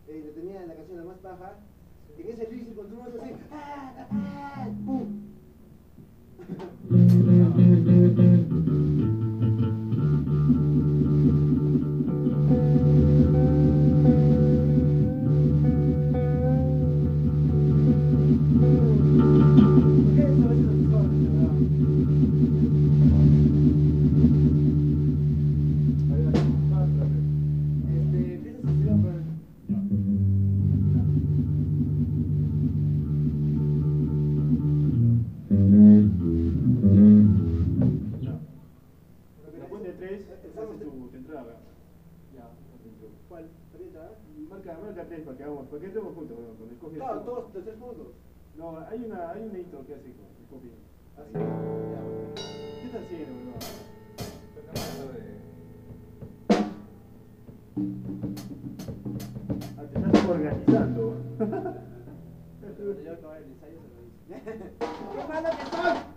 lo tenía en la canción La Más Paja. En ese ritmo cuando uno hace así, ¡pum! ¿Cuál? Marca 3 para que hagamos, porque entremos juntos con el coffee. Claro, todos los 3 puntos. No, hay una intro que hace con el coffee. Así, ya, bueno. ¿Qué estás haciendo, bro? Ah, te estás organizando. Cuando yo acabé el ensayo se lo hice. ¡Qué malo que soy!